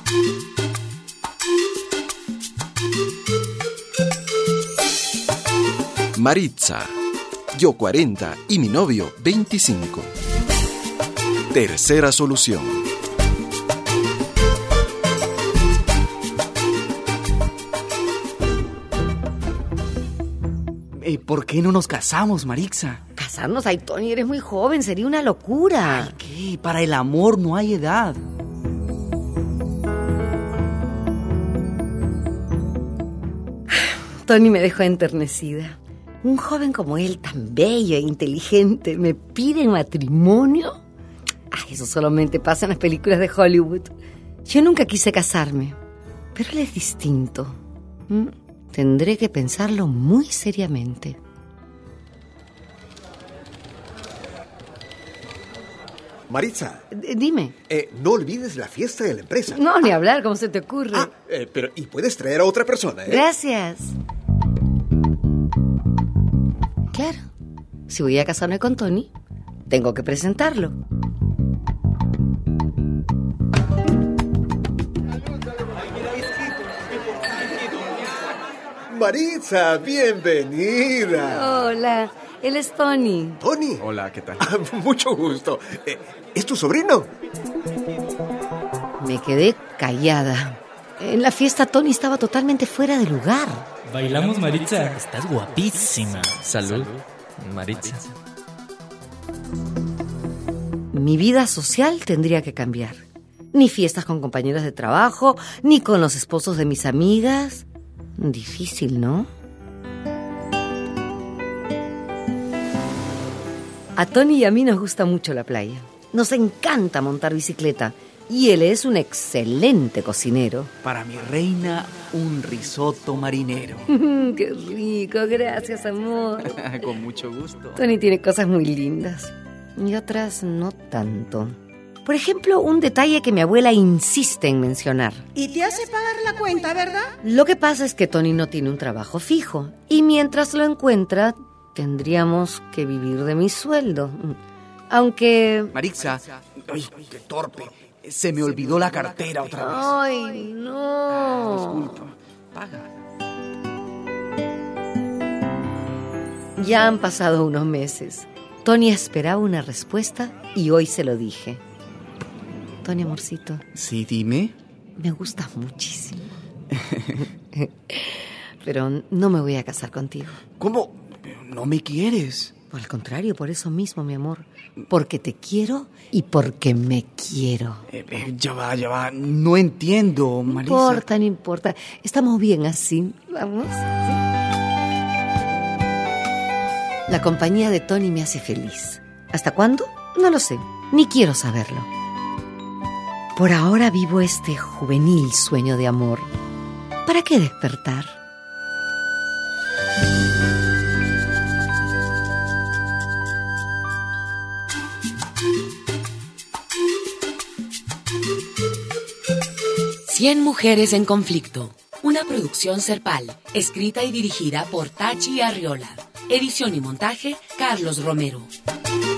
Maritza, yo 40 y mi novio 25. Tercera solución. ¿Por qué no nos casamos, Maritza? ¿Casarnos? Ay, Tony, eres muy joven, sería una locura. Ay, ¿qué? Para el amor no hay edad. Tony me dejó enternecida. Un joven como él, tan bello e inteligente, ¿me pide matrimonio? Ay, eso solamente pasa en las películas de Hollywood. Yo nunca quise casarme, pero él es distinto. Tendré que pensarlo muy seriamente. Maritza. Dime. No olvides la fiesta de la empresa. No, ni hablar, ¿cómo se te ocurre? Pero y puedes traer a otra persona, ¿eh? Gracias. Claro, si voy a casarme con Tony, tengo que presentarlo. Maritza, bienvenida. Hola, él es Tony. ¿Tony? Hola, ¿qué tal? Mucho gusto. ¿Es tu sobrino? Me quedé callada. En la fiesta Tony estaba totalmente fuera de lugar. ¿Bailamos, Maritza? Estás guapísima. Salud, Maritza. Mi vida social tendría que cambiar. Ni fiestas con compañeros de trabajo, ni con los esposos de mis amigas. Difícil, ¿no? A Tony y a mí nos gusta mucho la playa. Nos encanta montar bicicleta. Y él es un excelente cocinero. Para mi reina, un risotto marinero. ¡Qué rico! Gracias, amor. Con mucho gusto. Tony tiene cosas muy lindas y otras no tanto. Por ejemplo, un detalle que mi abuela insiste en mencionar. Y te hace pagar la cuenta, ¿verdad? Lo que pasa es que Tony no tiene un trabajo fijo y mientras lo encuentra, tendríamos que vivir de mi sueldo. Aunque... Maritza, ay, qué torpe. Se me olvidó la cartera otra vez. ¡Ay, no! Disculpa, paga. Ya han pasado unos meses. Tony esperaba una respuesta y hoy se lo dije. Tony, amorcito. Sí, dime. Me gustas muchísimo. Pero no me voy a casar contigo. ¿Cómo? ¿No me quieres? Por el contrario, por eso mismo, mi amor. Porque te quiero y porque me quiero. Ya va. No entiendo, Maritza. No importa. Estamos bien así. Vamos. ¿Sí? La compañía de Tony me hace feliz. ¿Hasta cuándo? No lo sé. Ni quiero saberlo. Por ahora vivo este juvenil sueño de amor. ¿Para qué despertar? Cien mujeres en conflicto. Una producción Serpal, escrita y dirigida por Tachi Arriola. Edición y montaje, Carlos Romero.